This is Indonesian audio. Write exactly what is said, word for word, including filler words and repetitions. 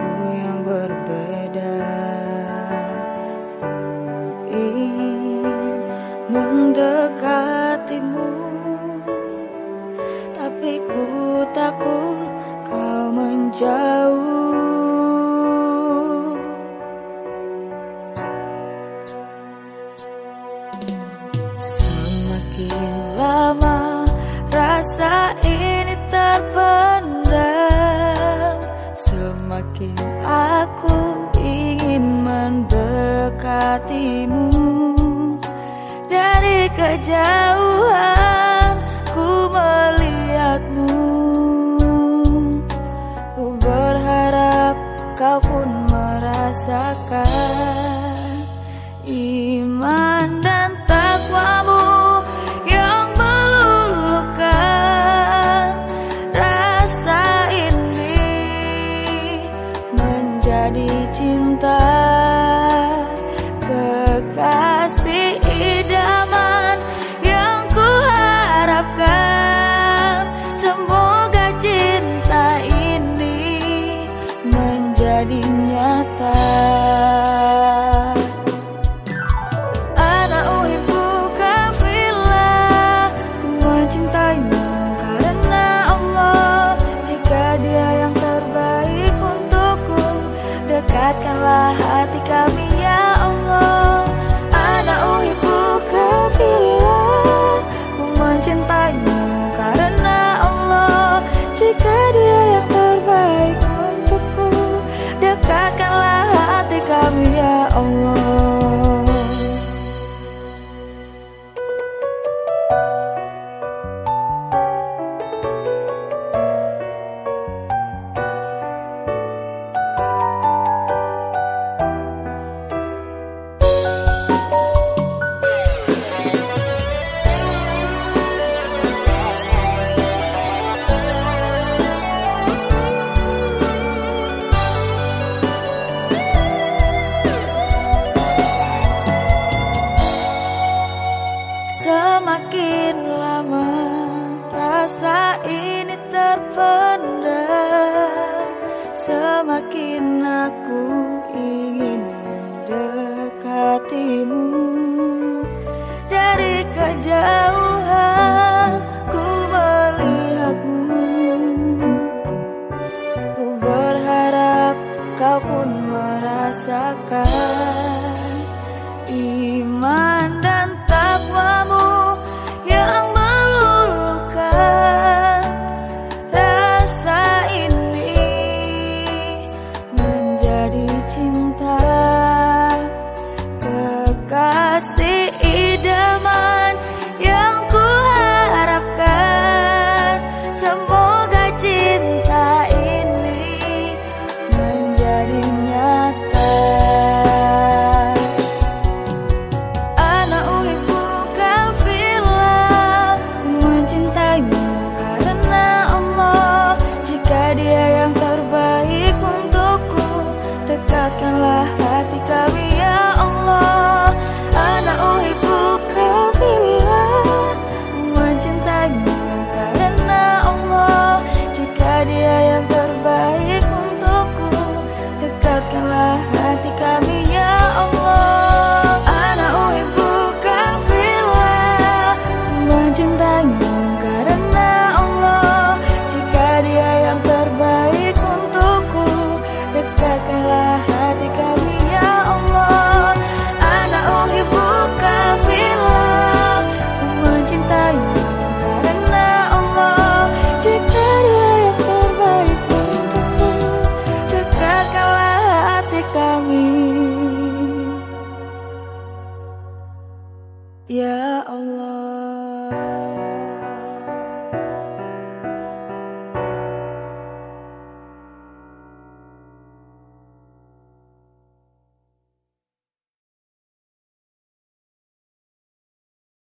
waktu yang berbeda. Ku ingin mendekatimu, tapi ku takut kau menjauh. Semakin lama rasa ini terpendam, semakin aku ingin mendekatimu. Dari kejauhan ku melihatmu, ku berharap kau pun merasakan iman dan takwamu yang meluluhkan. Rasa ini menjadi cinta, kekasih idaman yang ku harapkan. Semoga cinta ini menjadi nyata. Dekatkanlah hati kami ya Allah. Ana uhibbuka fillah, ku mencintaimu karena Allah. Jika dia yang terbaik untukku, dekatkanlah hati kami ya Allah. Semakin lama rasa ini terpendam, semakin aku ingin mendekatimu. Dari kejauhan ku melihatmu, ku berharap kau pun merasakan iman dan takwamu yang meluluhkan. Rasa ini menjadi cinta, kekasih idaman yang ku harapkan. Semoga cinta ini menjadi nyata. Dekatkanlah hati kami ya Allah. Ana uhibbuka fillah, mencintaimu karena Allah. Jika dia yang terbaik untukku, dekatkanlah hati kami ya Allah. Ana uhibbuka fillah, mencintaimu karena Allah. Jika dia yang terbaik untukku, dekatkanlah hati kami ya Allah. Ana uhibbuka fillah, mencintaimu karena Allah. Jika dia yang terbaik untukku, dekatkanlah hati kami ya Allah.